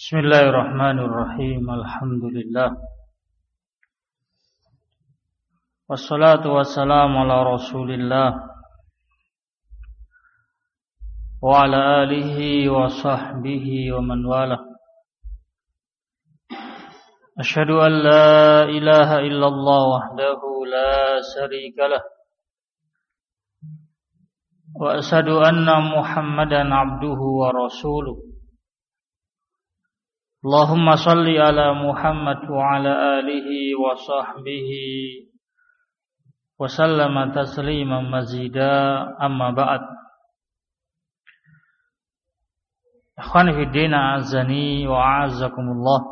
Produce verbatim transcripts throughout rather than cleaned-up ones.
Bismillahirrahmanirrahim. Alhamdulillah. Wassalatu wassalamu ala Rasulillah wa ala alihi wa sahbihi wa man wala. Asyhadu an la ilaha illallah wahdahu la syarika lah. Wa asyhadu anna Muhammadan abduhu wa rasuluh. Allahumma salli ala Muhammad wa ala alihi wa sahbihi wa sallama tasliman mazida, amma ba'd. Ikhwani fi din, a'azzani wa a'azzakumullah.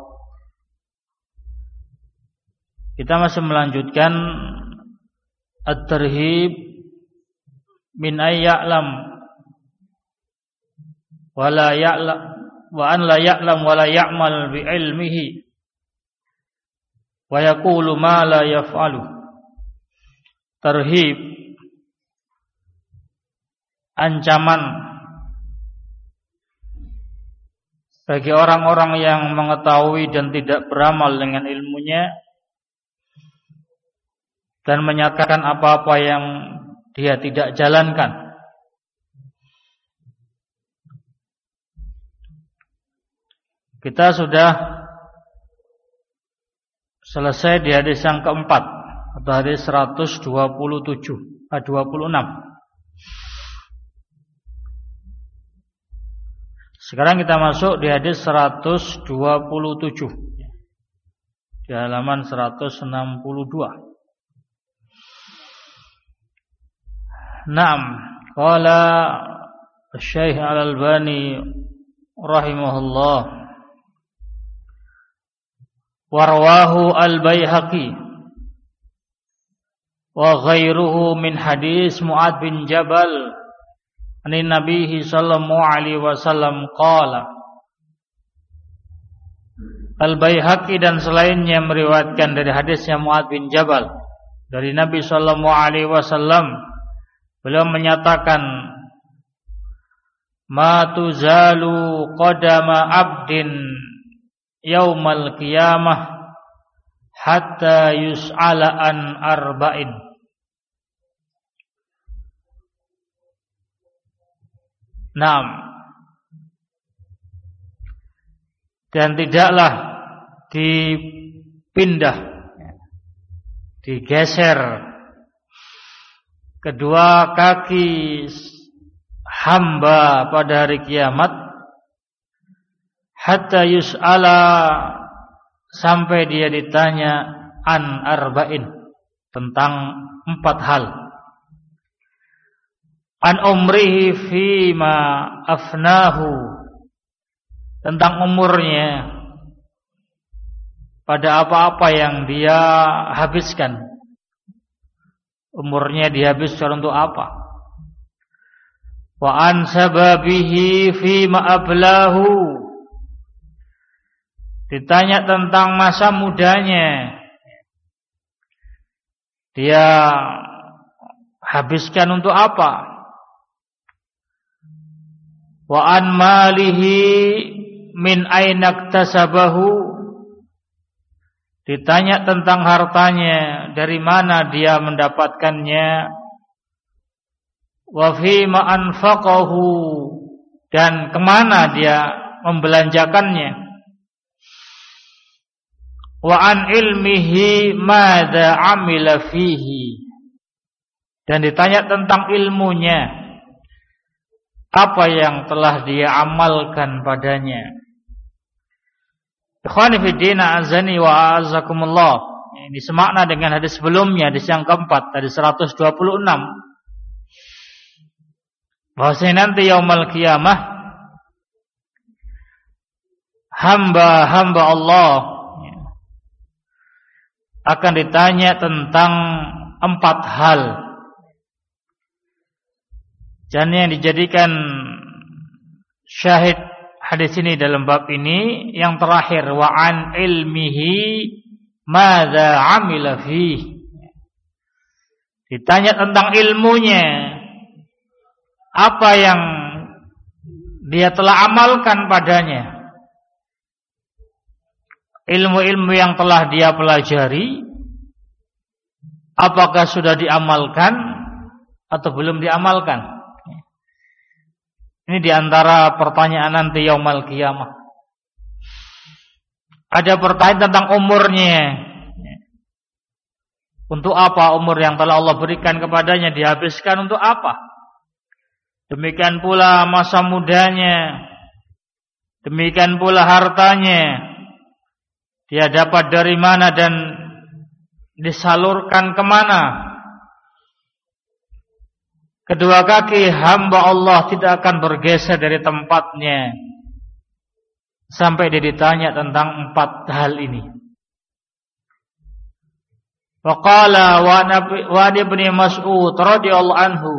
Kita masih melanjutkan at-tarhib min ay ya'lam wa la ya'lam wa an la ya'lam wa la ya'mal bi ilmihi wa yaqulu ma la yaf'alu. Tarhib, ancaman bagi orang-orang yang mengetahui dan tidak beramal dengan ilmunya dan menyatakan apa-apa yang dia tidak jalankan. Kita sudah selesai di hadis yang keempat atau hadis seratus dua puluh tujuh, dua puluh enam. Sekarang kita masuk di hadis seratus dua puluh tujuh, di halaman seratus enam puluh dua. Naam, qala Syekh Al-Albani rahimahullah, warwahu al-Baihaqi wa ghairuhu min hadis Mu'adz bin Jabal an Nabi sallallahu alaihi wasallam qala. Al-Baihaqi dan selainnya meriwayatkan dari hadisnya Mu'adz bin Jabal dari Nabi sallallahu alaihi wasallam. Beliau menyatakan, ma tuzalu qadama abdin yaumal qiyamah hatta yus'ala an arba'in. Naam. Dan tidaklah dipindah, digeser kedua kaki hamba pada hari kiamat hatta yus'ala, sampai dia ditanya an arba'in, tentang empat hal. An umrihi fima afnahu, tentang umurnya pada apa-apa yang dia habiskan. Umurnya dihabiskan untuk apa? Wa an sababihi fima ablahu, ditanya tentang masa mudanya, dia habiskan untuk apa? Wa an malihi min aina iktasabahu, ditanya tentang hartanya, dari mana dia mendapatkannya. Wa fima anfaqahu, dan kemana dia membelanjakannya. Wa an ilmihi madza amila fihi, dan ditanya tentang ilmunya, apa yang telah dia amalkan padanya. Ikhwani fi din, azani wa azakumullah. Ini semakna dengan hadis sebelumnya, hadis yang keempat, hadis seratus dua puluh enam. Bahwasanya nanti yaumul qiyamah hamba-hamba Allah akan ditanya tentang empat hal. Dan yang dijadikan syahid hadis ini dalam bab ini yang terakhir, wa an ilmihi madza amila fihi, ditanya tentang ilmunya, apa yang dia telah amalkan padanya. ilmu-ilmu yang telah dia pelajari, apakah sudah diamalkan atau belum diamalkan? Ini diantara pertanyaan nanti yaumul qiyamah. Ada pertanyaan tentang umurnya. Untuk apa umur yang telah Allah berikan kepadanya dihabiskan untuk apa? Demikian pula masa mudanya. Demikian pula hartanya. Dia dapat dari mana dan disalurkan kemana? Kedua kaki hamba Allah tidak akan bergeser dari tempatnya sampai dia ditanya tentang empat hal ini. Waqala wa Ibnu Mas'ud radhiyallahu anhu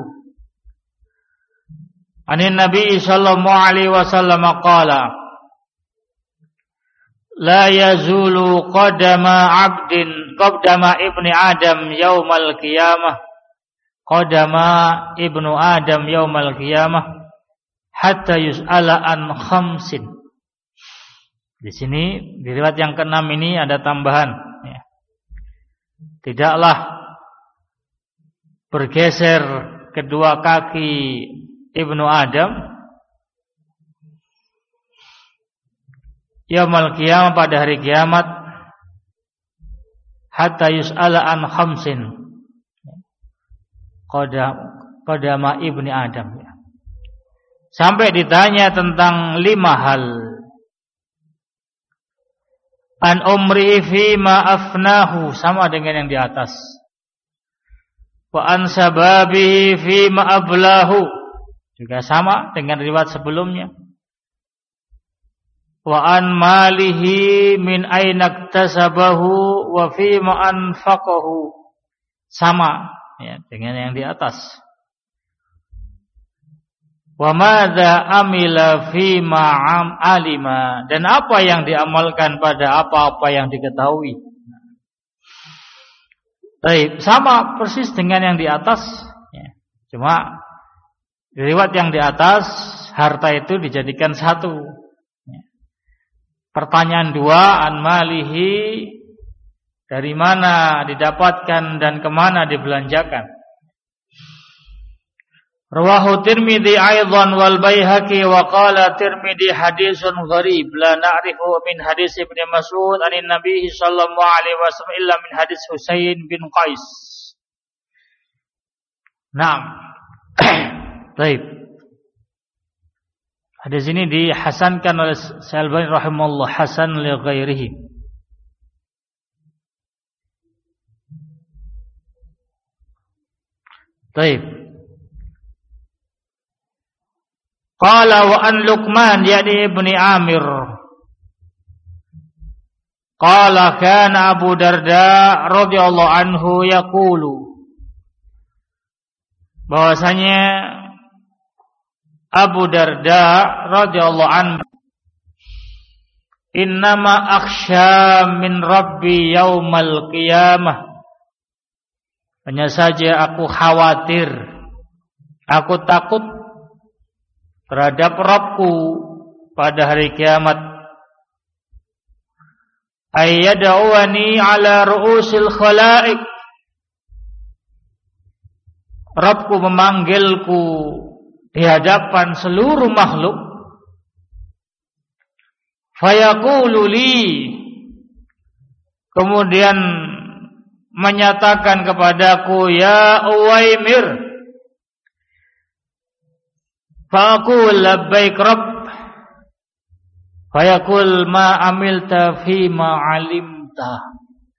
anin Nabi sallallahu alaihi wasallam qala la yazulu qadama 'abdin qadama ibni Adam yaumal qiyamah qadama ibnu Adam yaumal qiyamah hatta yus'ala an khamsin. Di sini di riwayat yang keenam ini ada tambahan ya. Tidaklah bergeser kedua kaki ibnu Adam yaumul qiyamah pada hari kiamat hatta yus'ala an khamsin qadama ibni Adam ya. Sampai ditanya tentang lima hal. An umri fi ma afnahu, sama dengan yang di atas. Wa an sababihi fi ma ablahu, juga sama dengan riwayat sebelumnya. Wa an malihi min aina iktasabahu wa fi ma anfaqahu, sama ya dengan yang di atas. Wa madza amila fi ma'am alima, dan apa yang diamalkan pada apa-apa yang diketahui. Baik, sama persis dengan yang di atas ya. Cuma riwayat yang di atas harta itu dijadikan satu ya. Pertanyaan dua, an malihi, dari mana didapatkan dan kemana dibelanjakan. Rawahu Tirmidzi aidan wal Baihaqi wa qala Tirmidzi hadisun gharib la na'rifu min hadis Ibnu Mas'ud anin Nabi sallallahu alaihi wasallam illa min hadis Husain bin Qais. Naam. Baik. Hadis ini dihasankan oleh Syalbani rahimahullah hasan li ghairihi. Baik. Qala wa an Luqman yani ibni Amir qala kana Abu Darda radhiyallahu anhu yaqulu, bahwasanya Abu Darda radhiyallahu anhu, innama akhsha min rabbi yaumal qiyamah, hanya saja aku khawatir, aku takut terhadap Rabbku pada hari kiamat, ayyad'uani ala ru'usil khalaik, Rabbku memanggilku di hadapan seluruh makhluk, fayaqulu li, kemudian menyatakan kepadaku, ya Uwaimir, faqul labbaik rabb, fayaqul ma amilta fi ma alimta,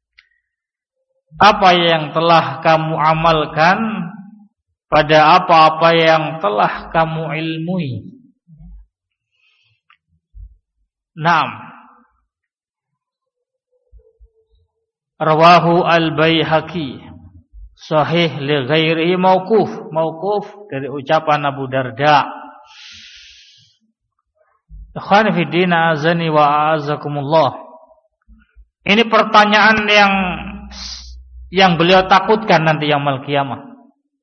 apa yang telah kamu amalkan pada apa-apa yang telah kamu ilmui. Naam. Rawahu al-Baihaqi sahih li ghairihi mauquf, mauquf dari ucapan Abu Darda. Ikhwan fi din azani wa azakumullah. Ini pertanyaan yang yang beliau takutkan nanti yaumul qiyamah.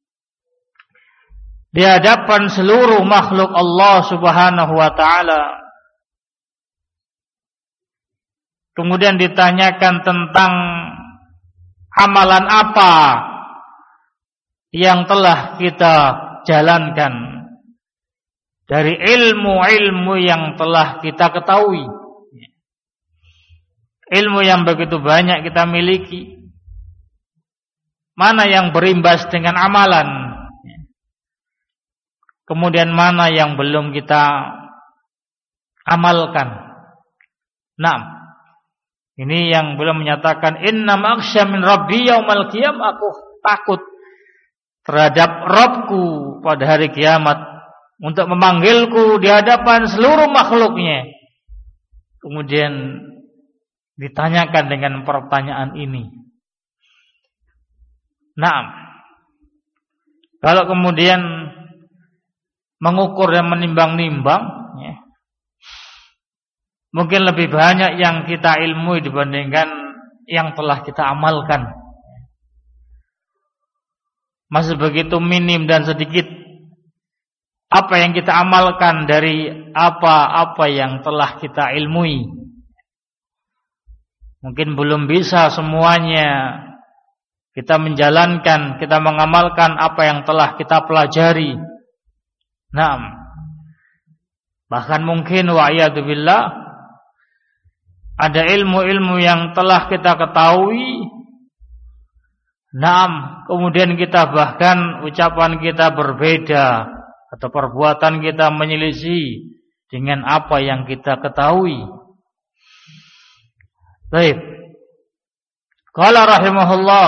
Di hadapan seluruh makhluk Allah Subhanahu wa taala. kemudian ditanyakan tentang amalan apa yang telah kita jalankan dari ilmu-ilmu yang telah kita ketahui, ilmu yang begitu banyak kita miliki, mana yang berimbas dengan amalan, kemudian mana yang belum kita amalkan. Nah, ini yang belum menyatakan inna makhsya min rabbi yaumal qiyam, aku takut terhadap Rabbku pada hari kiamat untuk memanggilku di hadapan seluruh makhluknya. Kemudian ditanyakan dengan pertanyaan ini. Nah, kalau kemudian mengukur dan menimbang-nimbang, ya, mungkin lebih banyak yang kita ilmui dibandingkan yang telah kita amalkan. Masih begitu minim dan sedikit apa yang kita amalkan dari apa-apa yang telah kita ilmui. Mungkin belum bisa semuanya kita menjalankan, kita mengamalkan apa yang telah kita pelajari. Naam. Bahkan mungkin wa'iyadu billah ada ilmu-ilmu yang telah kita ketahui. Naam, kemudian kita bahkan ucapan kita berbeda atau perbuatan kita menyelisih dengan apa yang kita ketahui. Baik. Qala rahimahullah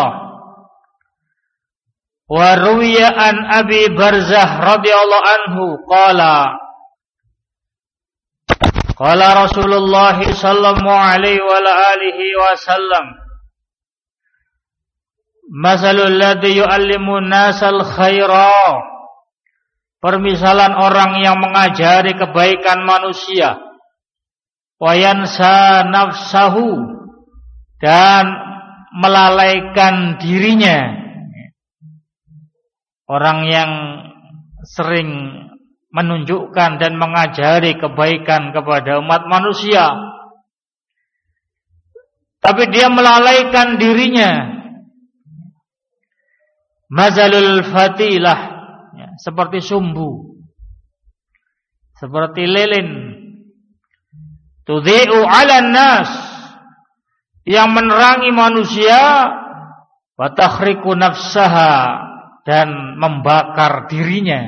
wa ruwiya an Abi Barzah radhiyallahu anhu qala qala Rasulullah sallallahu alaihi wa alihi wasallam masalul ladzi yu'allimu nasal khaira, permisalan orang yang mengajari kebaikan manusia, wa yansa nafsahu, dan melalaikan dirinya. Orang yang sering menunjukkan dan mengajari kebaikan kepada umat manusia, tapi dia melalaikan dirinya. Mazalul fatilah, ya, seperti sumbu, seperti lilin, tudhi'u 'alan nas, yang menerangi manusia, wa takhriqu nafsaha, dan membakar dirinya.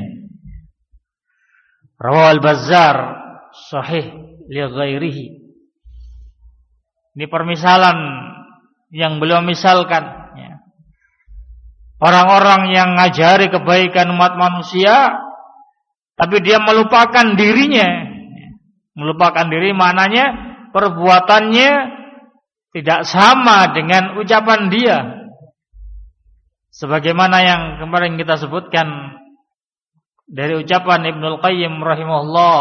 Rawal Bazzar sahih li ghairihi. Ini permisalan yang beliau misalkan, ya. Orang-orang yang ngajari kebaikan umat manusia, tapi dia melupakan dirinya. Melupakan diri maknanya perbuatannya tidak sama dengan ucapan dia. Sebagaimana yang kemarin kita sebutkan dari ucapan Ibnul Qayyim rahimahullah,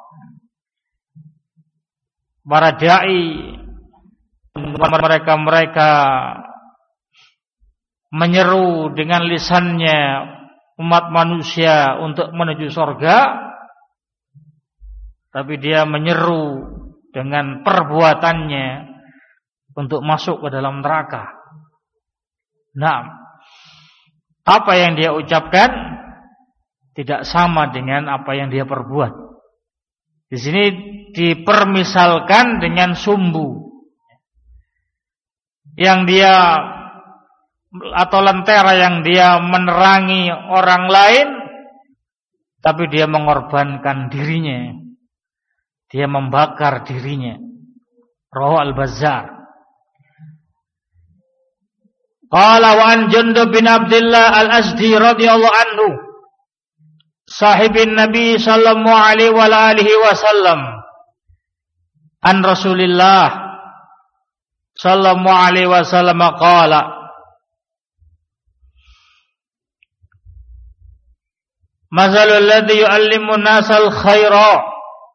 para dai, mereka-mereka menyeru dengan lisannya umat manusia untuk menuju surga, tapi dia menyeru dengan perbuatannya untuk masuk ke dalam neraka. Nah, apa yang dia ucapkan tidak sama dengan apa yang dia perbuat. Di sini dipermisalkan dengan sumbu yang dia atau lentera yang dia menerangi orang lain, tapi dia mengorbankan dirinya, dia membakar dirinya. Rawahu Al-Bazzar. Qala wa an Jundub bin Abdullah Al-Asdi radhiyallahu anhu, sahibin Nabi sallallahu alaihi wa alihi wasallam, an Rasulillah sallallahu alaihi wasallam qala, mazalul ladzi yu'allimu nasal khaira,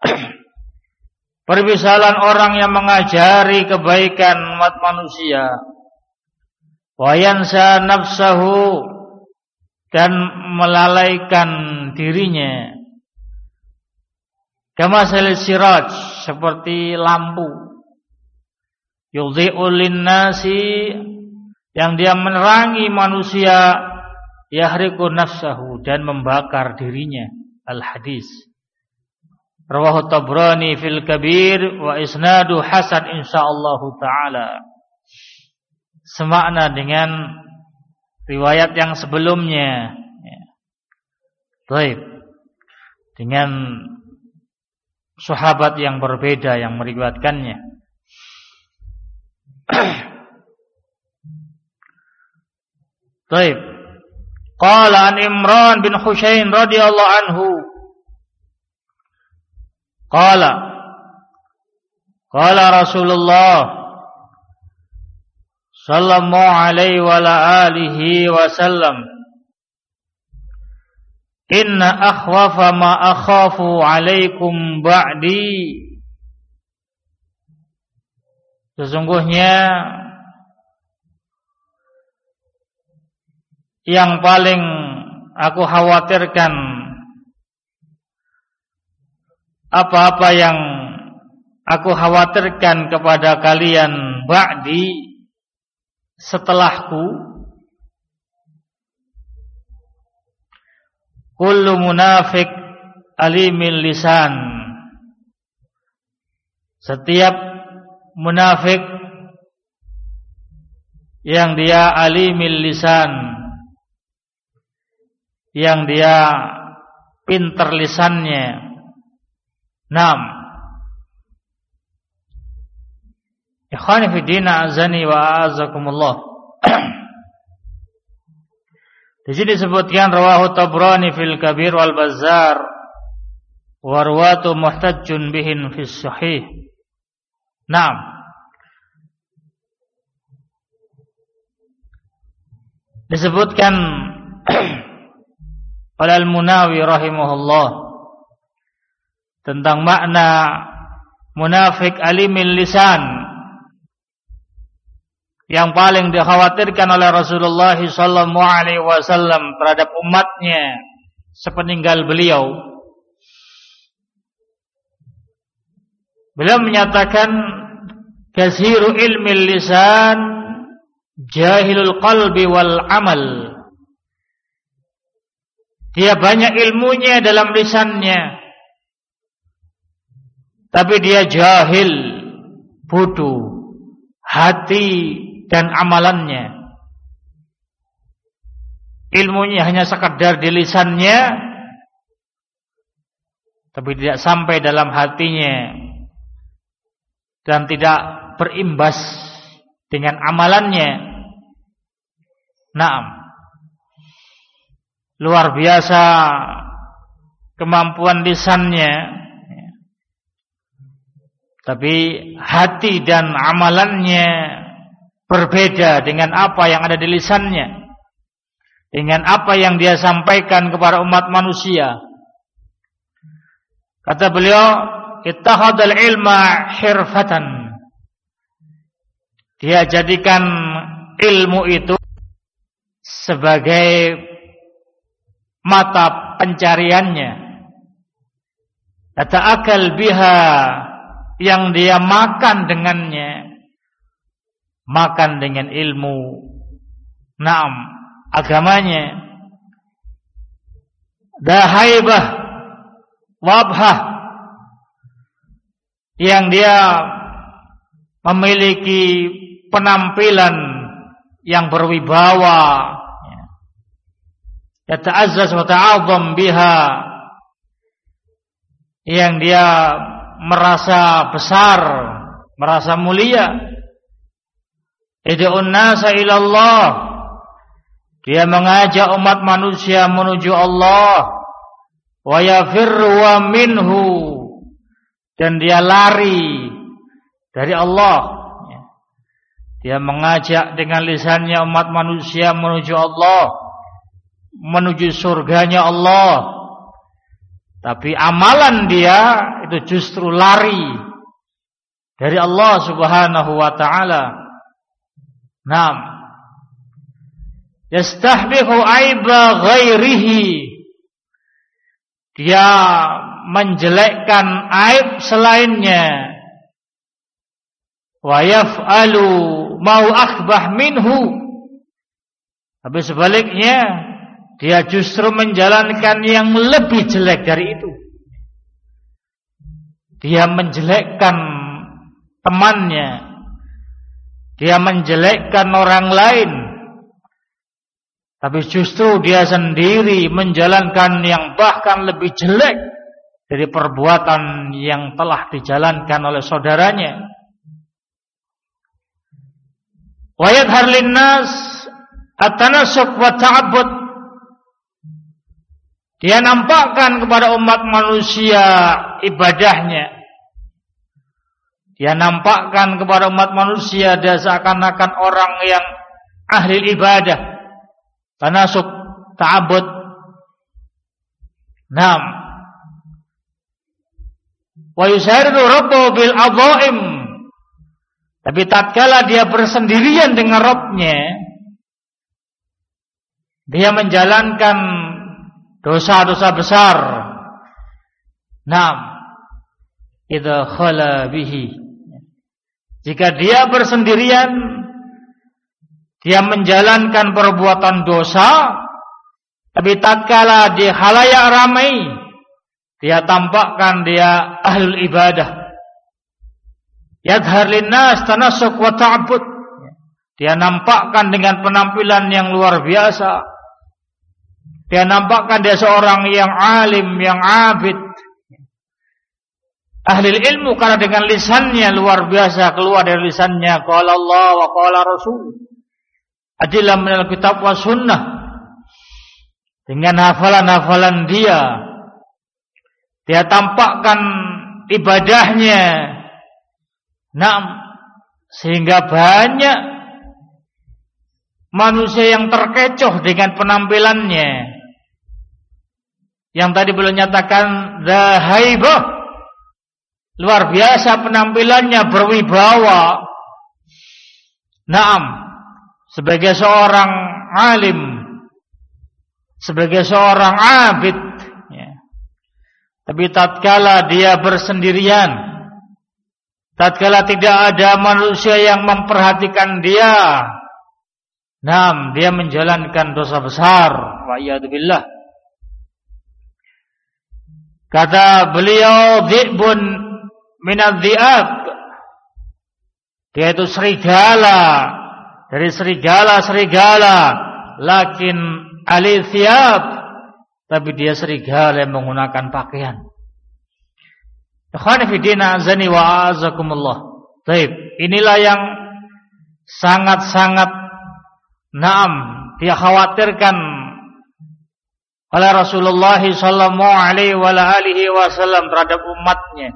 permisalan orang yang mengajari kebaikan umat manusia, wa yansa nafsahu, dan melalaikan dirinya, kama siraj, seperti lampu yudhi'u lin-nasi, yang dia menerangi manusia, yahriqu nafsahu, dan membakar dirinya. Al-hadis rawahu Tabrani fil Kabir wa isnadu hasan insyaallah taala. Semakna dengan riwayat yang sebelumnya. Baik. Dengan sahabat yang berbeda yang meriwayatkannya. Baik. Qala an Imran bin Husain radhiyallahu anhu. Qala Qala Rasulullah sallallahu alaihi wa alihi wasallam, inna akhwafa ma akhafu alaikum ba'di, sesungguhnya yang paling aku khawatirkan, apa-apa yang aku khawatirkan kepada kalian ba'di, setelahku, kullu munafik alimil lisan, setiap munafik yang dia alimil lisan, yang dia pintar lisannya. Naam. Ikhwani fi din, azani wa azakumullah. Di sini disebutkan rawahu Tabrani fil Kabir wal Bazzar wa rawatu muhtajjun bihin fis sahih. Naam. Disebutkan oleh Al-Munawi rahimahullah tentang makna munafik alimil lisan, yang paling dikhawatirkan oleh Rasulullah sallallahu alaihi wasallam terhadap umatnya sepeninggal beliau. Beliau menyatakan, kasiru ilmil lisan jahilul qalbi wal amal. Dia banyak ilmunya dalam lisannya, tapi dia jahil, bodoh hati dan amalannya. Ilmunya hanya sekadar di lisannya, tapi tidak sampai dalam hatinya, dan tidak berimbas dengan amalannya. Naam. Luar biasa kemampuan lisannya, tapi hati dan amalannya berbeda dengan apa yang ada di lisannya, dengan apa yang dia sampaikan kepada umat manusia. Kata beliau, ittakhadal ilma hirfatan. Dia jadikan ilmu itu sebagai mata pencariannya. Kata akal biha, yang dia makan dengannya, makan dengan ilmu, naam, agamanya. Dahaibah wabhah, yang dia memiliki penampilan yang berwibawa, yata'azzaz wa ta'azzam biha, yang dia merasa besar, merasa mulia. Id'un nasa ilallah, dia mengajak umat manusia menuju Allah. Wa yafirru wa minhu, dan dia lari dari Allah. Dia mengajak dengan lisannya umat manusia menuju Allah, menuju surganya Allah, tapi amalan dia itu justru lari dari Allah subhanahu wa ta'ala. Naam. Yastahbihu aiba ghairihi, dia menjelekkan aib selainnya. wa yaf'alu ma akhbah minhu. Tapi sebaliknya dia justru menjalankan yang lebih jelek dari itu. Dia menjelekkan temannya, dia menjelekkan orang lain, tapi justru dia sendiri menjalankan yang bahkan lebih jelek dari perbuatan yang telah dijalankan oleh saudaranya. Wa yadhhar linnas at-tanassuk wa ta'abbud. Dia nampakkan kepada umat manusia ibadahnya. Dia nampakkan kepada umat manusia dia seakan-akan orang yang ahli ibadah. Tanasuk, ta'abud. Naam. Wa yusaridu rabbahu bil adhaim. Tapi tatkala dia bersendirian dengan Rabbnya, dia menjalankan dosa-dosa besar. Naam. Idza khala bihi. Jika dia bersendirian, dia menjalankan perbuatan dosa, tapi tatkala di khalayak ramai, dia tampakkan dia ahlul ibadah. Yadhhar linnas tanassuk wa ta'abbud. Dia nampakkan dengan penampilan yang luar biasa. Dia nampakkan dia seorang yang alim, yang abid, ahli ilmu, karena dengan lisannya luar biasa keluar dari lisannya qala Allah wa qala Rasul. Adillah minal kitab wa sunnah. Dengan hafalan-hafalan dia, dia tampakkan ibadahnya. Naam, sehingga banyak manusia yang terkecoh dengan penampilannya. Yang tadi belum nyatakan zahaibah, luar biasa penampilannya, berwibawa. Naam, sebagai seorang alim, sebagai seorang abid, ya. Tapi tatkala dia bersendirian, tatkala tidak ada manusia yang memperhatikan dia, naam, dia menjalankan dosa besar. Wa iyadzubillah. Kata beliau, dhi'bun minadh-dhi'ab. Dia itu serigala dari serigala-serigala, lakin ali thiyab, tapi dia serigala yang menggunakan pakaian. Ikhwan fillah azani wa azakumullah. Baik, inilah yang sangat-sangat naam dia khawatirkan oleh Rasulullah sallallahu alaihi wa alihi wasallam terhadap umatnya.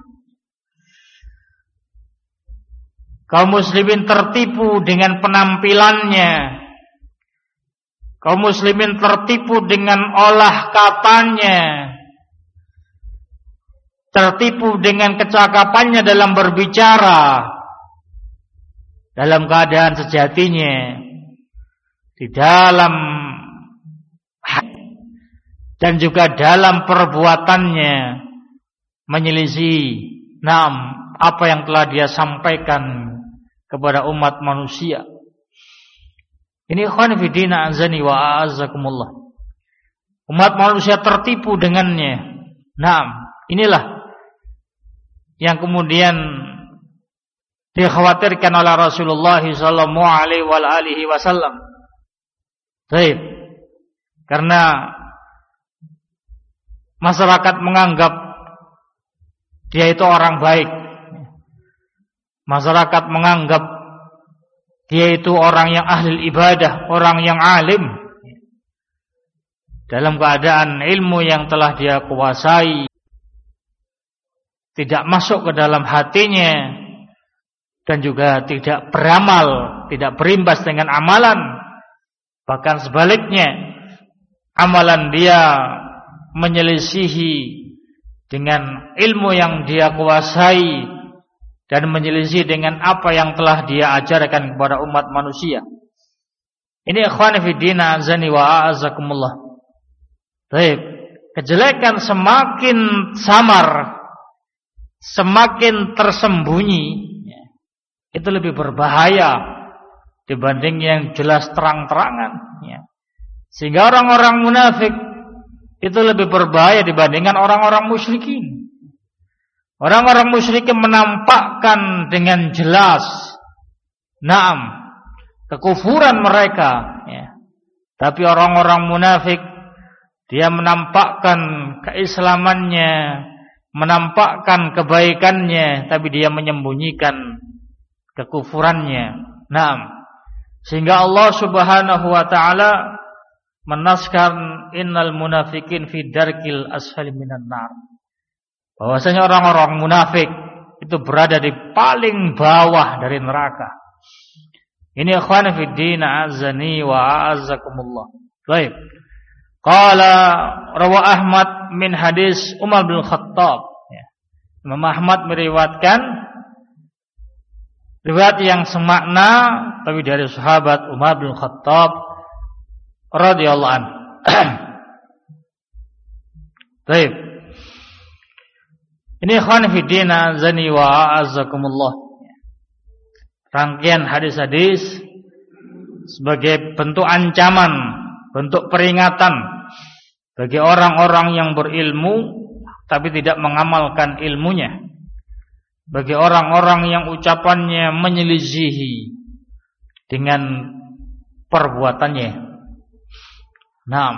Kaum muslimin tertipu dengan penampilannya. Kaum muslimin tertipu dengan olah katanya. Tertipu dengan kecakapannya dalam berbicara. Dalam keadaan sejatinya, di dalam dan juga dalam perbuatannya menyelisih naam apa yang telah dia sampaikan kepada umat manusia. Ini ikhwan fillah azani wa a'azzakumullah. Umat manusia tertipu dengannya. Naam, inilah yang kemudian dikhawatirkan oleh Rasulullah sallallahu alaihi wa alihi wasallam. Baik. Karena masyarakat menganggap dia itu orang baik. Masyarakat menganggap dia itu orang yang ahli ibadah, orang yang alim. Dalam keadaan ilmu yang telah dia kuasai tidak masuk ke dalam hatinya, dan juga tidak beramal, tidak berimbas dengan amalan. Bahkan sebaliknya, amalan dia menyelisihi dengan ilmu yang dia kuasai dan menyelisihi dengan apa yang telah dia ajarkan kepada umat manusia. Ini ikhwan fillah azani wa a'azakumullah. Baik, kejelekan semakin samar, semakin tersembunyi, itu lebih berbahaya dibanding yang jelas terang-terangan, ya. Sehingga orang-orang munafik itu lebih berbahaya dibandingkan orang-orang musyrikin. Orang-orang musyrikin menampakkan dengan jelas, naam, kekufuran mereka, ya. Tapi orang-orang munafik, dia menampakkan keislamannya, menampakkan kebaikannya, tapi dia menyembunyikan kekufurannya. Naam. Sehingga Allah Subhanahu wa taala menaskan innal munafiqin fi darkil asfali minan nar. Bahwasanya orang-orang munafik itu berada di paling bawah dari neraka. Ini ikhwan fi din azani wa a'azzakumullah. Baik. Qala rawa Ahmad min hadis Umar bin Khattab. Ya. Imam Ahmad meriwayatkan riwayat yang semakna tapi dari sahabat Umar bin Khattab radhiyallahu anhu. Baik. Ini ikhwan fi din azani wa a'azzakumullah. Rangkaian hadis-hadis sebagai bentuk ancaman, bentuk peringatan bagi orang-orang yang berilmu tapi tidak mengamalkan ilmunya. Bagi orang-orang yang ucapannya menyelisihi dengan perbuatannya. Naam.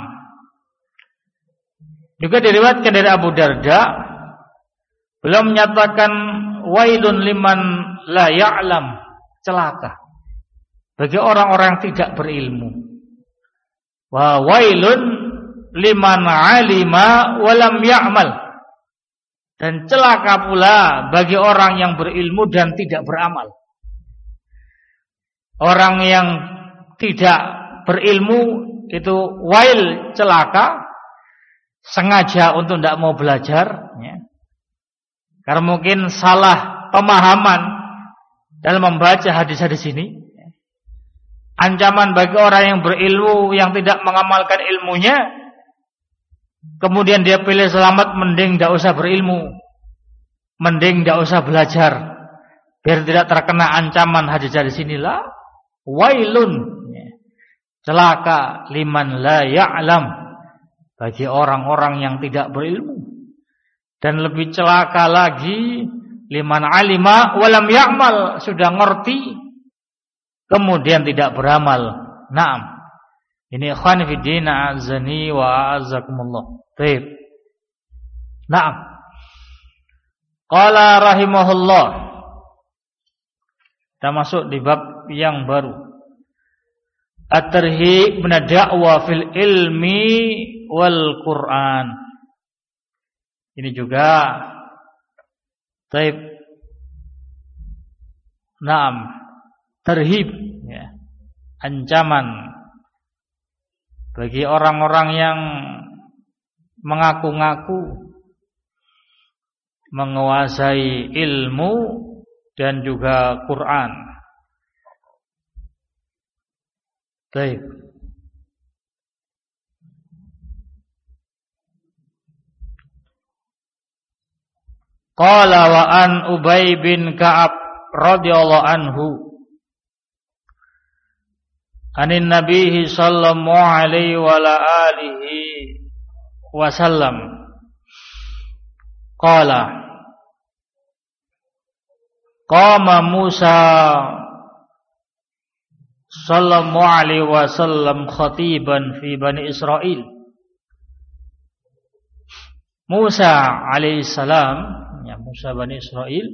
Juga diriwayatkan dari Abu Darda, beliau menyatakan wailun liman la ya'lam, celaka bagi orang-orang yang tidak berilmu. Wa wailun liman 'alima wa lam ya'mal. Dan celaka pula bagi orang yang berilmu dan tidak beramal. Orang yang tidak berilmu itu wail, celaka, sengaja untuk tidak mau belajar, ya. Karena mungkin salah pemahaman dalam membaca hadis-hadis ini. Ancaman bagi orang yang berilmu yang tidak mengamalkan ilmunya, kemudian dia pilih selamat, mending tidak usah berilmu, mending tidak usah belajar, biar tidak terkena ancaman hadis-hadis inilah. Wailun, celaka liman la ya'lam, bagi orang-orang yang tidak berilmu. Dan lebih celaka lagi liman alima walam ya'mal, sudah ngerti kemudian tidak beramal. Naam. Ini ikhwan fi din azani wa azakumullah. Baik. Naam. Qala rahimahullah. Kita masuk di bab yang baru. At-tarhib min ad-da'wa fil ilmi wal Qur'an. Ini juga taib. Naam. Tarhib, ya. Ancaman bagi orang-orang yang mengaku-ngaku menguasai ilmu dan juga Quran. Baik. Qala wa an Ubay bin Ka'ab radhiyallahu anhu anin Nabi sallallahu alaihi wa alihi wasallam qala qama Musa sallallahu alaihi wasallam khatiban fi Bani Israil. Musa alaihi salam, ya Musa Bani Israil,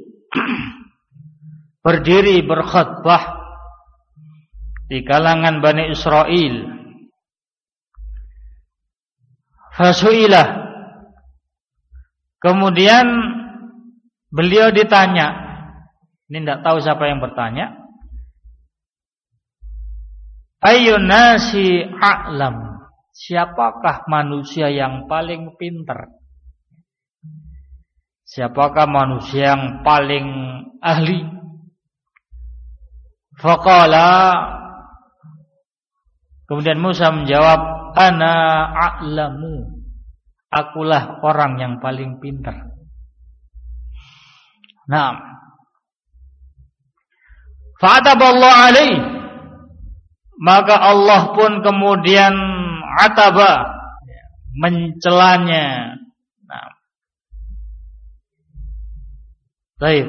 berdiri berkhutbah di kalangan Bani Israel. Fasu'ilah, kemudian beliau ditanya. Ini tidak tahu siapa yang bertanya. Ayyun nasi a'lam, siapakah manusia yang paling pintar? Siapakah manusia yang paling ahli? Faqala, kemudian Musa menjawab, ana a'lamu, akulah orang yang paling pintar. Naam. Fa'ataballahu alaih, maka Allah pun kemudian ataba, mencelanya. Nah, baik.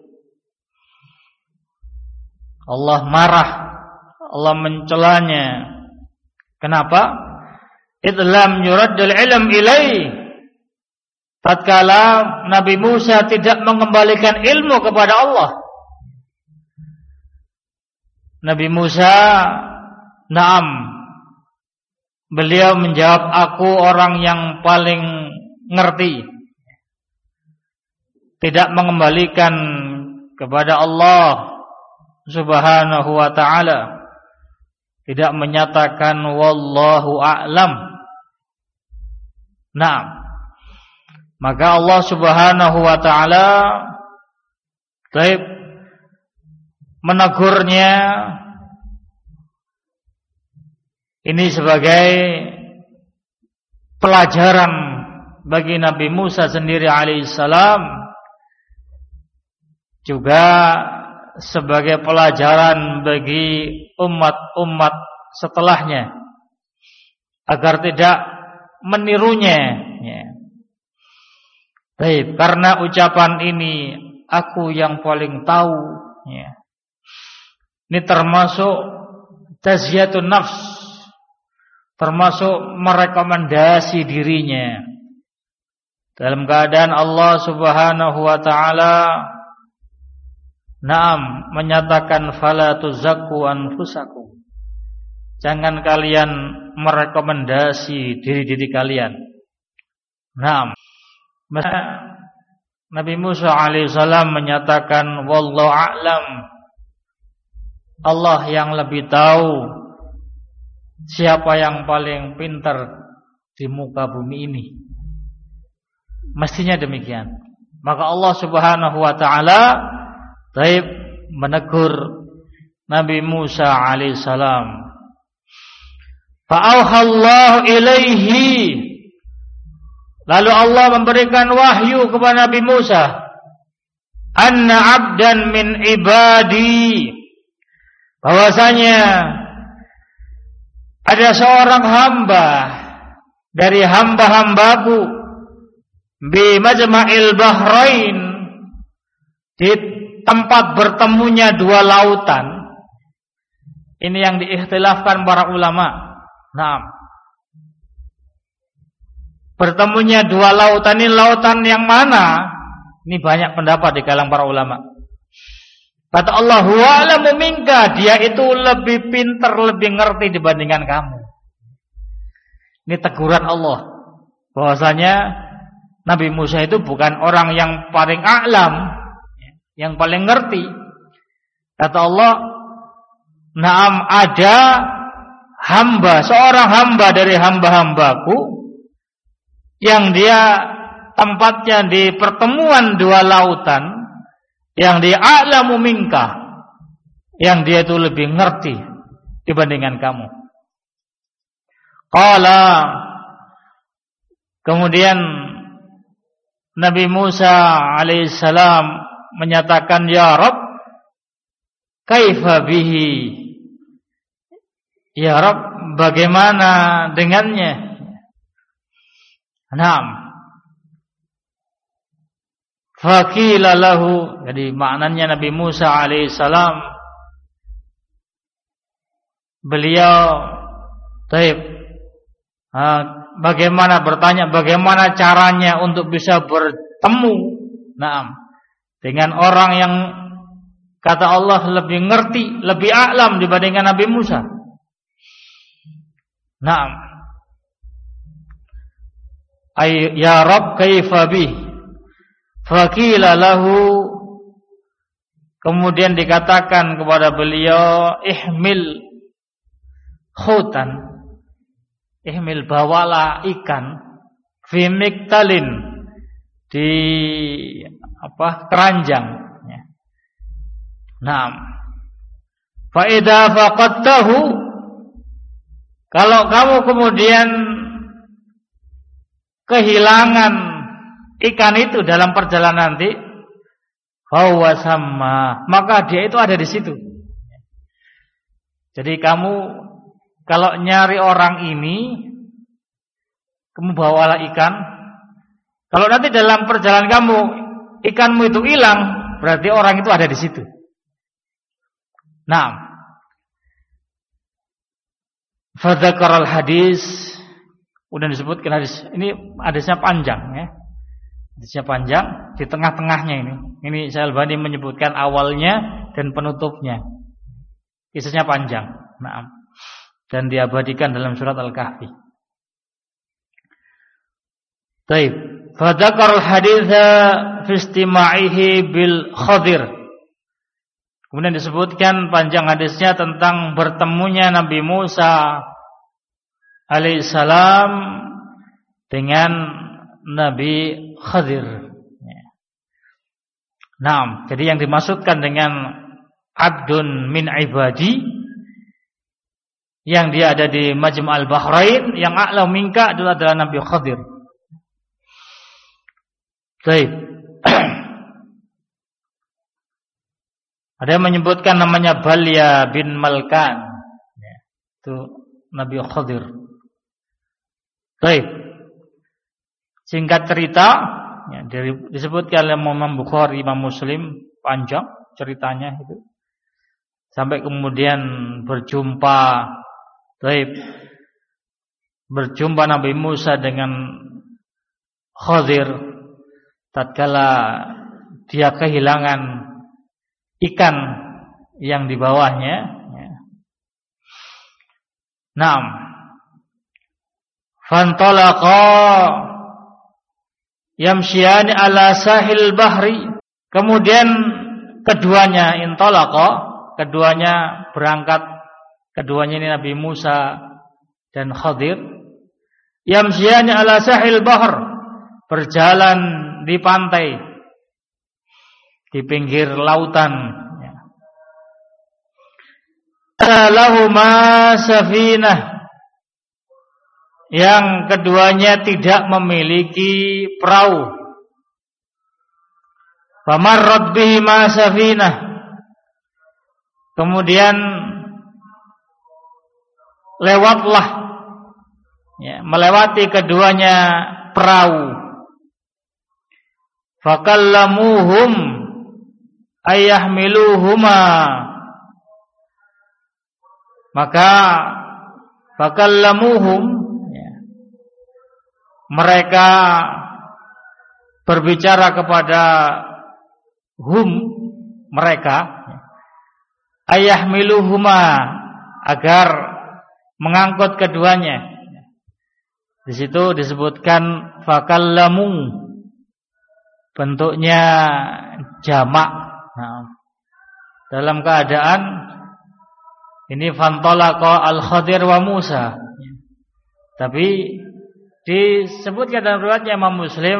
Allah marah, Allah mencelanya. Kenapa? Idlam yuraddul ilm ilaih. Tatkala Nabi Musa tidak mengembalikan ilmu kepada Allah. Nabi Musa, naam, beliau menjawab, aku orang yang paling ngerti. Tidak mengembalikan kepada Allah Subhanahu wa ta'ala, tidak menyatakan wallahu a'lam. Nah, maka Allah Subhanahu wa ta'ala baik menegurnya ini sebagai pelajaran bagi Nabi Musa sendiri alaihissalam, juga sebagai pelajaran bagi umat-umat setelahnya agar tidak menirunya, ya. Baik, karena ucapan ini aku yang paling tahu, ya. Ini termasuk tazkiyatun nafs, termasuk merekomendasi dirinya dalam keadaan Allah Subhanahu wa ta'ala naam menyatakan fala tuzakku anfusakum, jangan kalian merekomendasi diri-diri kalian. Naam, Nabi Musa alaihissalam menyatakan wallahu a'lam, Allah yang lebih tahu siapa yang paling pintar di muka bumi ini. Mestinya demikian. Maka Allah Subhanahu wa ta'ala taib menegur Nabi Musa alaihissalam. Fa'auhallahu ilaihi, lalu Allah memberikan wahyu kepada Nabi Musa, anna abdan min ibadi, bahwasanya ada seorang hamba dari hamba-hambaku, bi majma'il bahrain, di tempat bertemunya dua lautan. Ini yang diikhtilafkan para ulama. Nah, bertemunya dua lautan ini lautan yang mana? Ini banyak pendapat di kalangan para ulama. Kata Allah, huwa alamu minka, dia itu lebih pintar, lebih ngerti dibandingkan kamu. Ini teguran Allah bahwasanya Nabi Musa itu bukan orang yang paling a'lam, yang paling ngerti. Kata Allah, naam, ada hamba, seorang hamba dari hamba-hambaku yang dia tempatnya di pertemuan dua lautan, yang dia a'lamu minka, yang dia itu lebih ngerti dibandingkan kamu. Qala, kemudian Nabi Musa alaihissalam menyatakan, ya Rabb, kaifa bihi, ya Rabb, bagaimana dengannya? Naam. Faqila lahu, jadi maknanya Nabi Musa alaihissalam, beliau taib, bagaimana bertanya, bagaimana caranya untuk bisa bertemu, naam, dengan orang yang kata Allah lebih ngerti, lebih a'lam dibandingkan Nabi Musa. Naam. Ay ya Rabb kaifa bih? Faqila lahu, kemudian dikatakan kepada beliau, ihmil khutan, ihmil, bawalah ikan, fi miktalin, di apa, keranjang. Naam. Fa idza faqadtahu, kalau kamu kemudian kehilangan ikan itu dalam perjalanan nanti, fahuwa sama, maka dia itu ada di situ. Jadi kamu kalau nyari orang ini, kamu bawalah ikan. Kalau nanti dalam perjalanan kamu ikanmu itu hilang, berarti orang itu ada di situ. Nah, fadzakaral hadis, udah disebutkan hadis. Ini hadisnya panjang ya. Hadisnya panjang, di tengah-tengahnya ini. Ini Syalbani menyebutkan awalnya dan penutupnya. Kisahnya panjang. Nah, dan diabadikan dalam surat Al-Kahfi. Baik, fadzakar al-haditsa fi istima'ihi bil Khadir. Kemudian disebutkan panjang hadisnya tentang bertemunya Nabi Musa alaihissalam dengan Nabi Khadir. Nah, jadi yang dimaksudkan dengan abdun min ibadi, yang dia ada di Majma' al-Bahrain, yang a'la minka adalah, adalah Nabi Khadir. Baik. Ada yang menyebutkan namanya Balya bin Malkan. Ya, itu Nabi Khadir. Baik. Singkat cerita, ya, disebutkan oleh Imam Bukhari, Imam Muslim, panjang ceritanya itu. Sampai kemudian berjumpa, baik, berjumpa Nabi Musa dengan Khadir tatkala dia kehilangan ikan yang di bawahnya. Naam. Fantalaqa yamsyani ala sahil bahri. Kemudian keduanya intalaqa, keduanya berangkat, keduanya ini Nabi Musa dan Khadir. Yamsyani ala sahil bahr, berjalan di pantai, di pinggir lautan. Lahuma safinah, yang keduanya tidak memiliki perahu. Famarrat bihima safinah, kemudian lewatlah, ya, melewati keduanya perahu. Fakallamuhum ayyahmiluhuma, maka fakallamuhum, ya, mereka berbicara kepada hum, mereka, ayyahmiluhuma, agar mengangkut keduanya. Di situ disebutkan fakallamu, bentuknya jamak. Nah, dalam keadaan ini fantalaqa al-Khadir wa Musa, tapi disebutkan dalam riwayatnya Imam Muslim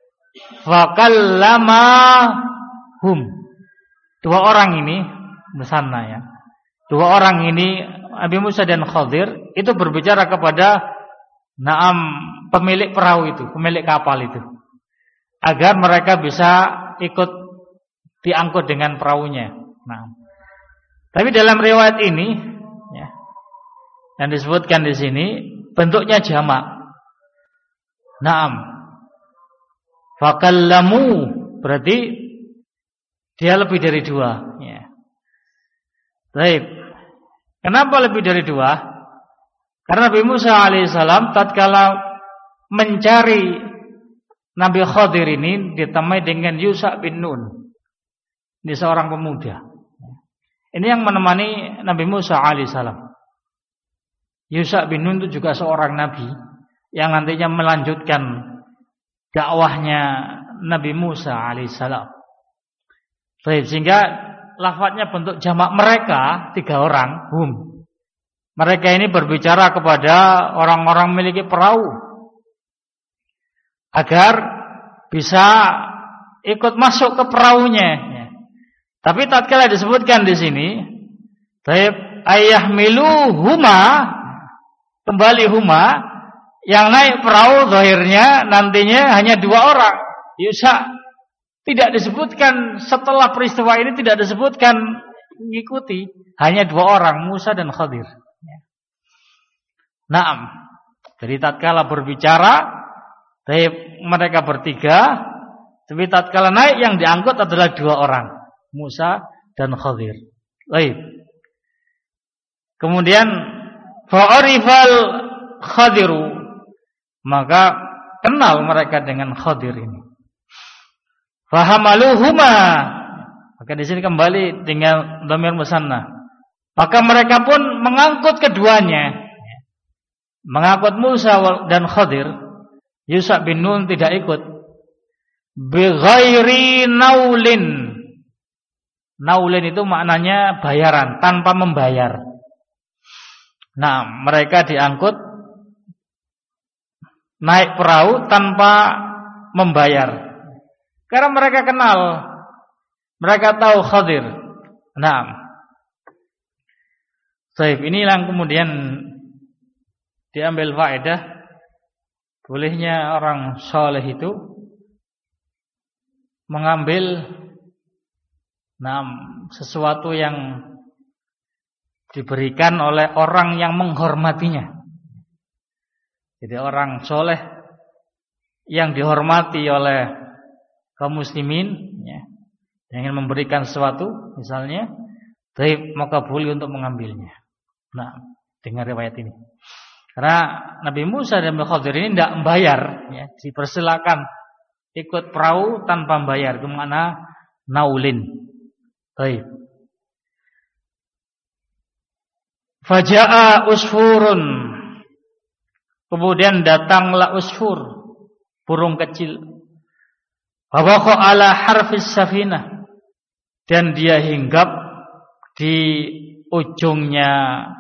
fakallamahum, dua orang ini musanna, ya, dua orang ini Nabi Musa dan Khadir itu berbicara kepada naam pemilik perahu itu, pemilik kapal itu, agar mereka bisa ikut diangkut dengan perahunya. Nah, tapi dalam riwayat ini, ya, yang disebutkan di sini bentuknya jamak. Naam, fakallamu, berarti dia lebih dari dua. Ya. Baik. Kenapa lebih dari dua? Karena Nabi Musa alaihissalam tatkala mencari Nabi Khadir ini ditemui dengan Yusha bin Nun. Ini seorang pemuda. Ini yang menemani Nabi Musa alaihissalam. Yusha bin Nun itu juga seorang nabi yang nantinya melanjutkan dakwahnya Nabi Musa alaihissalam. Sehingga lafadznya bentuk jamak, mereka tiga orang, hum. Mereka ini berbicara kepada orang-orang memiliki perahu agar bisa ikut masuk ke perahunya. Ya. Tapi tatkala disebutkan di sini, taib ayyahmiluhuma, kembali huma, yang naik perahu zahirnya nantinya hanya dua orang. Yusha, tidak disebutkan setelah peristiwa ini, tidak disebutkan ngikuti. Hanya dua orang, Musa dan Khadir. Naam. Jadi tatkala berbicara, mereka bertiga, tapi tatkala naik yang diangkut adalah dua orang, Musa dan Khadir. Baik. Kemudian fa'arifal Khadiru, maka kenal mereka dengan Khadir ini. Fahamaluhuma, maka di sini kembali dengan dhamir musanna. Maka mereka pun mengangkut keduanya, mengangkut Musa dan Khadir. Yusha bin Nun tidak ikut. Bighairi naulin. Naulin itu maknanya bayaran, tanpa membayar. Nah, mereka diangkut naik perahu tanpa membayar. Karena mereka kenal, mereka tahu Khadir. Nah, baik, ini yang kemudian diambil faedah, bolehnya orang soleh itu mengambil nah, sesuatu yang diberikan oleh orang yang menghormatinya. Jadi orang soleh yang dihormati oleh kaum muslimin, ya, ingin memberikan sesuatu, misalnya, baik, maka boleh untuk mengambilnya. Nah, dengar riwayat ini. Karena Nabi Musa dan Nabi Khadir ini tidak membayar, ya, dipersilakan ikut perahu tanpa membayar. Itu makna naulin. Baik. Faja'a usfurun. Kemudian datanglah usfur, burung kecil. Wawaqa ala harfis safinah, dan dia hinggap di ujungnya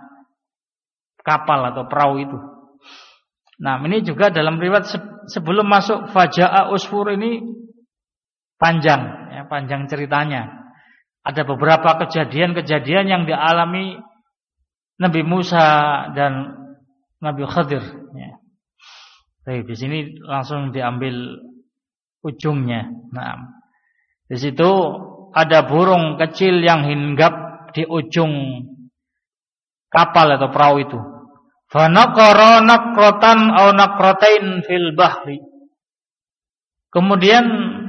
kapal atau perahu itu. Nah, ini juga dalam riwayat sebelum masuk faja'a usfur ini panjang, ya, panjang ceritanya. Ada beberapa kejadian-kejadian yang dialami Nabi Musa dan Nabi Khadir. Ya. Baik, di sini langsung diambil ujungnya. Nah, di situ ada burung kecil yang hinggap di ujung kapal atau perahu itu. Fa naqara naqratan aw naqratain fil bahri. Kemudian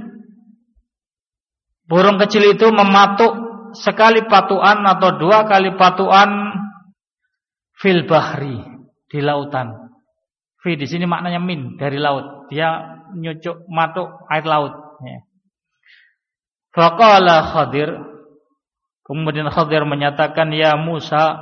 burung kecil itu mematuk sekali patuan atau dua kali patuan fil bahri, di lautan. Fi di sini maknanya min, dari laut. Dia nyucuk matuk air laut, ya. Faqala Khadir, kemudian Khadir menyatakan, ya Musa,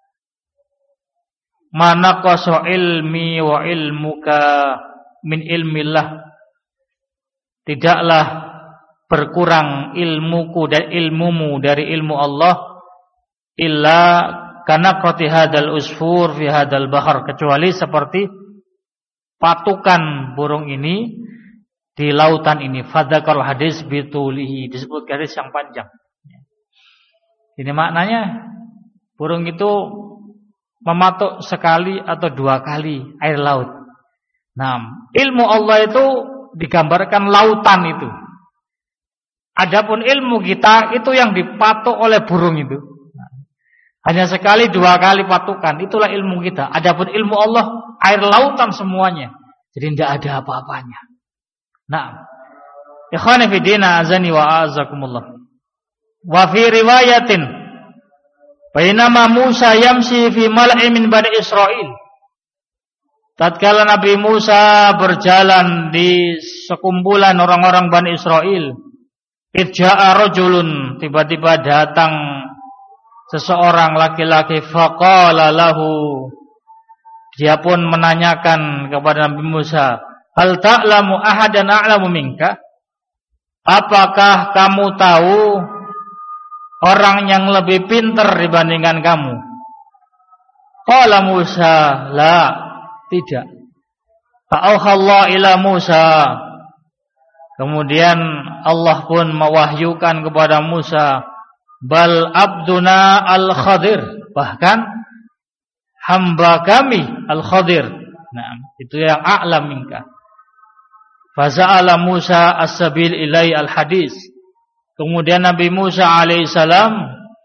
mana qasu ilmi wa ilmuka min ilmillah. Tidaklah berkurang ilmuku dan ilmumu dari ilmu Allah illa kana qati hadal usfur fi hadal bahar, kecuali seperti patukan burung ini di lautan ini. Fadzakal hadis bitulihi, disebut hadis yang panjang. Ini maknanya burung itu mematuk sekali atau dua kali air laut. Nah, ilmu Allah itu digambarkan lautan itu. Adapun ilmu kita itu yang dipatuk oleh burung itu. Hanya sekali dua kali patukan, itulah ilmu kita. Adapun ilmu Allah air lautan semuanya. Jadi tidak ada apa-apanya. Nah, ikhwani fi din azani wa azakumullah. Wa fi riwayatin bainama Musa yamshi fi mal'i min Bani Israil. Tatkala Nabi Musa berjalan di sekumpulan orang-orang Bani Israil, idja'a rajulun, tiba-tiba datang seseorang laki-laki, faqala lahu, dia pun menanyakan kepada Nabi Musa, hal ta'lamu ahadan a'lamu minka? Apakah kamu tahu orang yang lebih pintar dibandingkan kamu? Qala Musa, la, tidak. Fa'auhallahu ila Musa, kemudian Allah pun mewahyukan kepada Musa, bal abduna al-Khadir, bahkan hamba kami al-Khadir. Nah, itu yang a'lam minka. Faza'ala Musa as-sabil ilai al-hadis. Kemudian Nabi Musa alaihissalam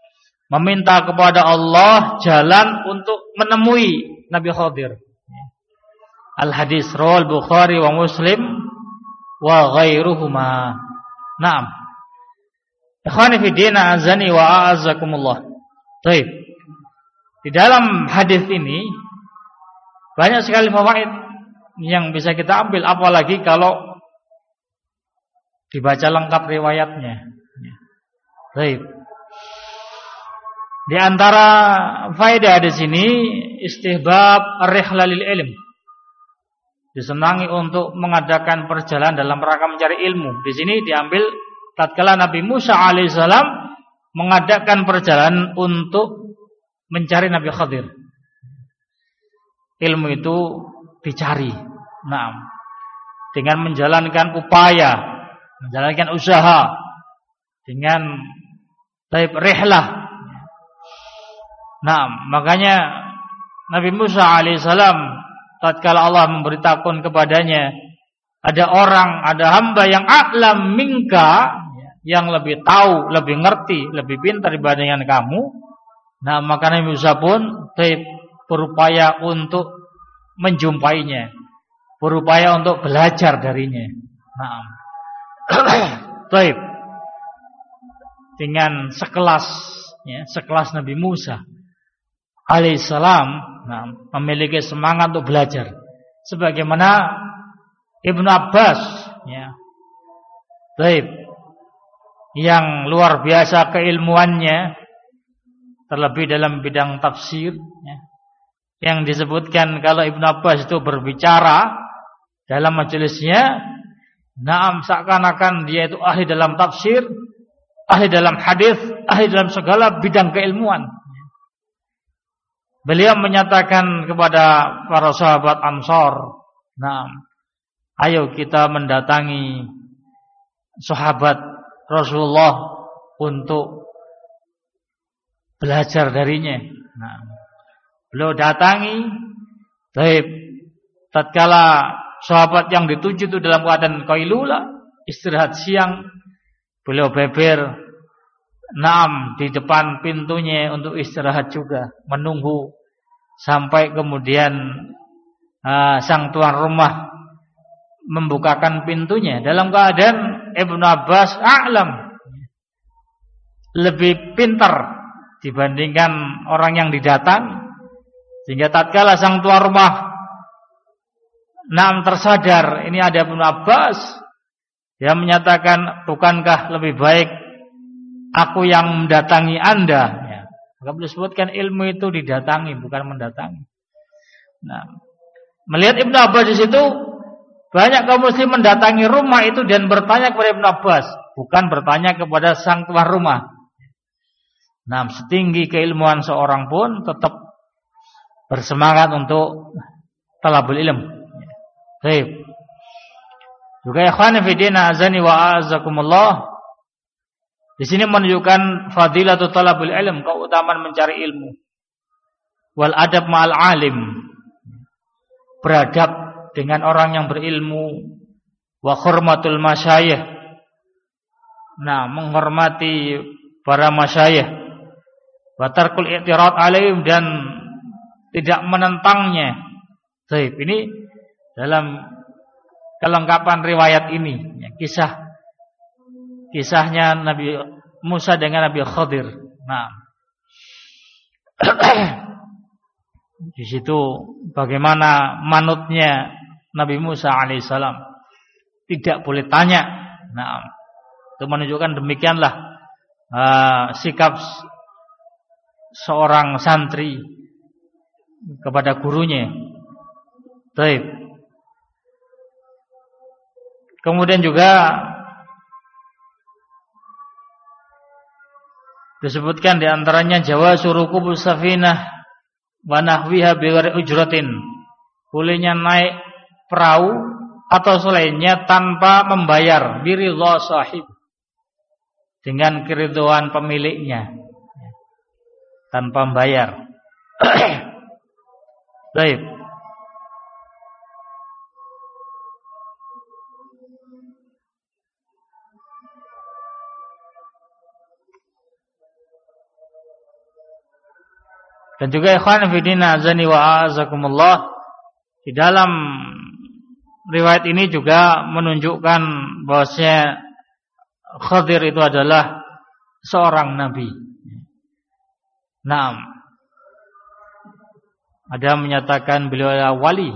meminta kepada Allah jalan untuk menemui Nabi Khadir. Al-hadis rawal Bukhari wa Muslim wa ghairuhuma. Naam. Ikhwani fi din azani wa a'azzakumullah. Baik. Di dalam hadis ini banyak sekali fawaid yang bisa kita ambil, apalagi kalau dibaca lengkap riwayatnya. Baik. Di antara faedah di sini istihbab ar-rihlah lil ilm. Disenangi untuk mengadakan perjalanan dalam rangka mencari ilmu. Di sini diambil tatkala Nabi Musa alaihissalam mengadakan perjalanan untuk mencari Nabi Khadir. Ilmu itu dicari. Nah, dengan menjalankan upaya, menjalankan usaha, dengan taib rihlah. Nah, makanya Nabi Musa alaihissalam tatkala Allah memberitakan kepadanya, ada orang, ada hamba yang a'lam minka, yang lebih tahu, lebih ngerti, lebih pintar dibandingkan kamu. Nah, maka Nabi Musa pun taib berupaya untuk menjumpainya, berupaya untuk belajar darinya. Nah, taib dengan sekelas, ya, sekelas Nabi Musa alaihissalam, nah, memiliki semangat untuk belajar, sebagaimana Ibnu Abbas, ya, taib, yang luar biasa keilmuannya, terlebih dalam bidang tafsir, ya, yang disebutkan kalau Ibnu Abbas itu berbicara dalam majelisnya, naam, seakan-akan dia itu ahli dalam tafsir, ahli dalam hadis, ahli dalam segala bidang keilmuan. Beliau menyatakan kepada para sahabat Ansor, nah, ayo kita mendatangi sahabat Rasulullah untuk belajar darinya. Nah, beliau datangi, baik, tatkala sahabat yang dituju itu dalam keadaan qailula, istirahat siang, beliau beber, naam, di depan pintunya untuk istirahat juga, menunggu sampai kemudian uh, sang tuan rumah membukakan pintunya dalam keadaan Ibnu Abbas a'lam, lebih pintar dibandingkan orang yang didatang, sehingga tatkala sang tuan rumah naam tersadar ini ada Ibnu Abbas, dia menyatakan, bukankah lebih baik aku yang mendatangi Anda, ya. Maka beliau sebutkan ilmu itu didatangi, bukan mendatangi. Nah, melihat Ibnu Abbas di situ, banyak kaum muslim mendatangi rumah itu dan bertanya kepada Ibnu Abbas, bukan bertanya kepada sang tuan rumah. Nah, setinggi keilmuan seorang pun tetap bersemangat untuk talabul ilm. Baik. Juga ikhwan fillah azani wa azakumullah. Di sini menunjukkan fadilatu talabul ilm, keutamaan mencari ilmu. Wal adab ma'al alim, beradab dengan orang yang berilmu. Wa hurmatul masyayikh, nah, menghormati para masyayikh. Wa tarkul i'tirad alaihim, dan tidak menentangnya. Baik, ini dalam kelengkapan riwayat ini, ya, kisah Kisahnya Nabi Musa dengan Nabi Khadir. Nah, di situ bagaimana manutnya Nabi Musa alaihissalam, tidak boleh tanya. Nah, itu menunjukkan demikianlah uh, sikap seorang santri kepada gurunya. Baik. Kemudian juga disebutkan di antaranya jawazu rukubus safinah wa nahwiha bighairi ujratin. Bolehnya naik perahu atau selainnya tanpa membayar, biridha sahib, dengan keridhaan pemiliknya, tanpa membayar. Baik. Dan juga ikhwan fillah azani wa azakumullah, di dalam riwayat ini juga menunjukkan bahwasanya Khadir itu adalah seorang nabi. Naam. Ada yang menyatakan beliau adalah wali.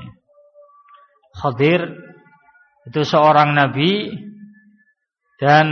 Khadir itu seorang nabi dan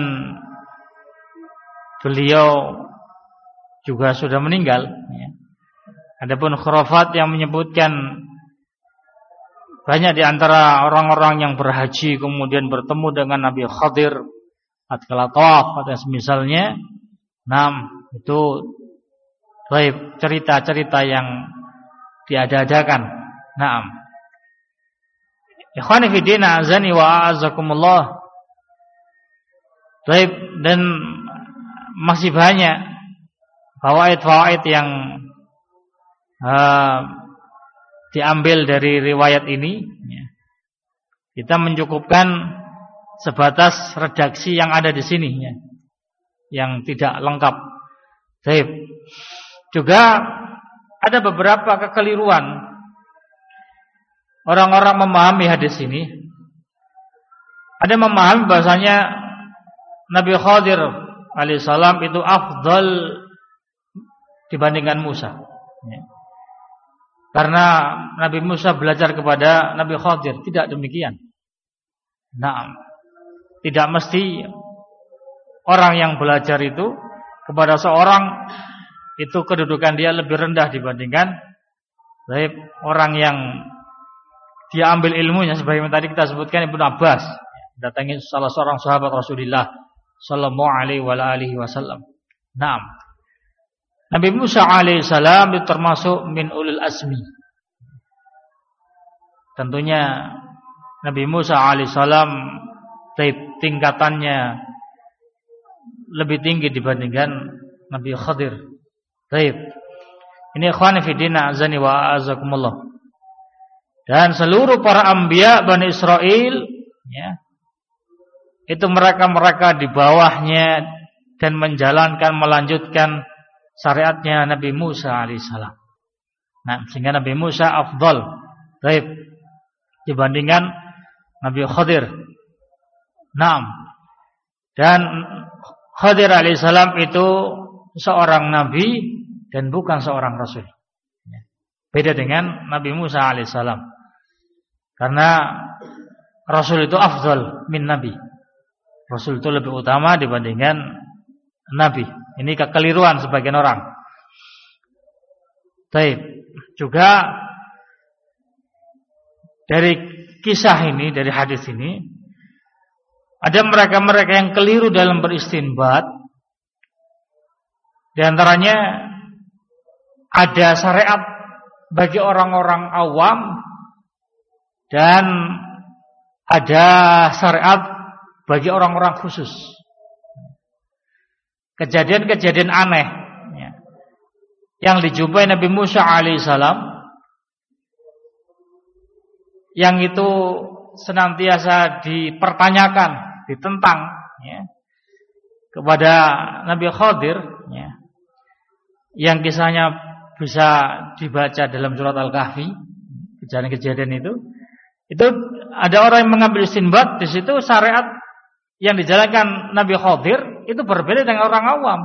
beliau juga sudah meninggal. Adapun khurafat yang menyebutkan banyak di antara orang-orang yang berhaji kemudian bertemu dengan Nabi Khadir tatkala tawaf atau semisalnya, nam itu cerita-cerita yang diada-adakan. Naam. Ikhwani fi din azani wa azakumullah. Baik, dan masih banyak fawaid-fawaid yang uh, diambil dari riwayat ini. Kita mencukupkan sebatas redaksi yang ada di sini, ya, yang tidak lengkap. Baik. Juga ada beberapa kekeliruan orang-orang memahami hadis ini. Ada yang memahami bahasanya Nabi Khadir alaihissalam itu afdal dibandingkan Musa, ya. Karena Nabi Musa belajar kepada Nabi Khadir. Tidak demikian. Nah, tidak mesti orang yang belajar itu kepada seorang itu kedudukan dia lebih rendah dibandingkan baik orang yang dia ambil ilmunya. Sebagaimana tadi kita sebutkan Ibnu Abbas datangi salah seorang sahabat Rasulullah sallallahu alaihi wasallam. Naam. Nabi Musa alaihissalam itu termasuk min ulul asmi. Tentunya Nabi Musa alaihissalam tingkatannya lebih tinggi dibandingkan Nabi Khadir. Baik. Ini ikhwan fillah azani wa azakumullah. Dan seluruh para anbiya Bani Israel, ya, itu mereka-mereka di bawahnya dan menjalankan, melanjutkan syariatnya Nabi Musa alaihissalam. Nah, sehingga Nabi Musa afdal, baik, dibandingkan Nabi Khadir. Naam. Dan Khadir alaihissalam itu seorang nabi dan bukan seorang rasul. Beda dengan Nabi Musa alaihissalam. Karena rasul itu afdal min nabi. Rasul itu lebih utama dibandingkan nabi. Ini kekeliruan sebagian orang. Baik. Juga dari kisah ini, dari hadis ini, ada mereka-mereka yang keliru dalam beristinbat. Di antaranya ada syariat bagi orang-orang awam dan ada syariat bagi orang-orang khusus. Kejadian-kejadian aneh, ya, yang dijumpai Nabi Musa alaihissalam, yang itu senantiasa dipertanyakan, ditentang, ya, kepada Nabi Khadir, ya, yang kisahnya bisa dibaca dalam surat Al-Kahfi, kejadian-kejadian itu, itu ada orang yang mengambil istinbat di situ syariat yang dijalankan Nabi Khadir itu berbeda dengan orang awam.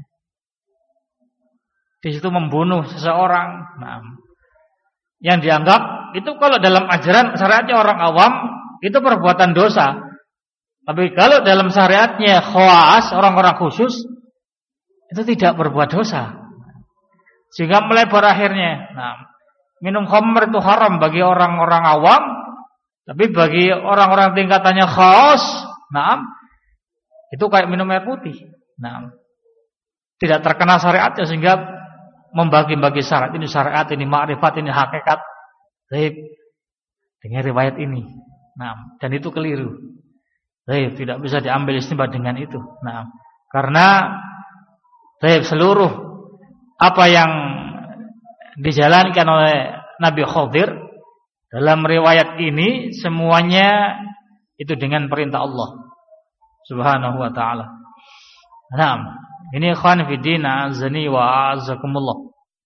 Di situ membunuh seseorang, nah, yang dianggap itu kalau dalam ajaran syariatnya orang awam itu perbuatan dosa. Tapi kalau dalam syariatnya khawas, orang-orang khusus, itu tidak berbuat dosa. Sehingga melebar akhirnya. Nah, minum khamr itu haram bagi orang-orang awam, tapi bagi orang-orang tingkatannya khas, nah, itu kayak minum air putih. Nah, tidak terkena syariatnya sehingga membagi-bagi syarat. Ini syariat, ini ma'rifat, ini hakikat. Baik, dengan riwayat ini. Nah, dan itu keliru. Baik, tidak bisa diambil istinbat dengan itu. Nah, karena baik, seluruh apa yang dijalankan oleh Nabi Khadir dalam riwayat ini semuanya itu dengan perintah Allah Subhanahu wa taala. Nah, ini ikhwan fi din azani wa azakumullah. Ya.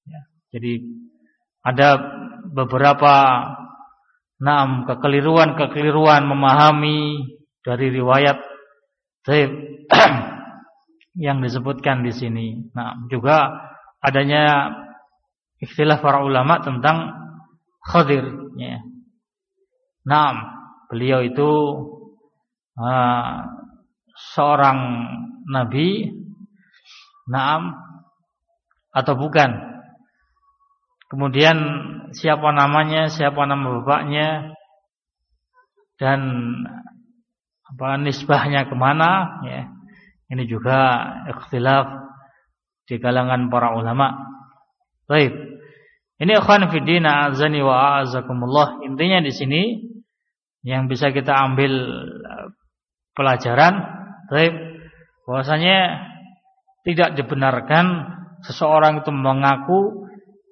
Jadi ada beberapa naam kekeliruan-kekeliruan memahami dari riwayat Taib yang disebutkan di sini. Nah, juga adanya ikhtilaf para ulama tentang Khadir, ya. Naam, beliau itu uh, seorang nabi, naam, atau bukan. Kemudian siapa namanya, siapa nama bapaknya, dan apa nisbahnya kemana, ya. Ini juga ikhtilaf di kalangan para ulama. Baik. Ini ikhwan fillah azani wa a'azakumullah. Intinya di sini yang bisa kita ambil pelajaran, baik, bahwasanya tidak dibenarkan seseorang itu mengaku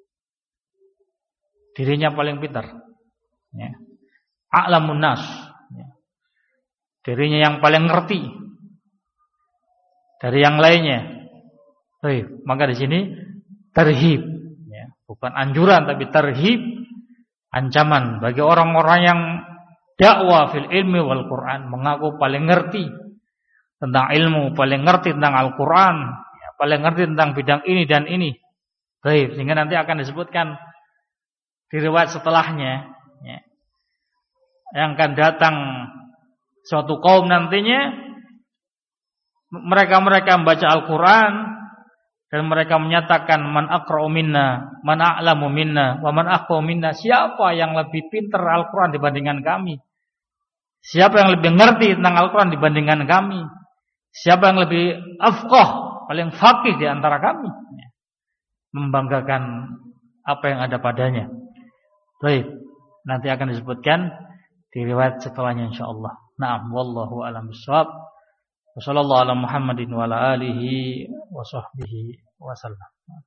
dirinya paling pintar, ya. A'lamun nas, ya. Dirinya yang paling ngerti dari yang lainnya. Baik, maka di sini tarhib, ya. Bukan anjuran tapi tarhib, ancaman bagi orang-orang yang dakwah fil ilmi wal Quran, mengaku paling ngerti tentang ilmu, paling ngerti tentang Al-Quran, ya, paling ngerti tentang bidang ini dan ini. Baik, sehingga nanti akan disebutkan di riwayat setelahnya, ya, yang akan datang suatu kaum nantinya, mereka-mereka membaca Al-Quran dan mereka menyatakan man aqra'u minna, man a'lamu minna, wa man aqwa minna. Siapa yang lebih pintar Al-Quran dibandingkan kami? Siapa yang lebih ngerti tentang Al-Quran dibandingkan kami? Siapa yang lebih afqah, paling faqih di antara kami? Ya. Membanggakan apa yang ada padanya. Baik, nanti akan disebutkan di riwayat setelahnya insyaallah. Naam, wallahu a'lam bishawab. Wassallallahu ala Muhammadin wa ala alihi wa sahbihi wasallam.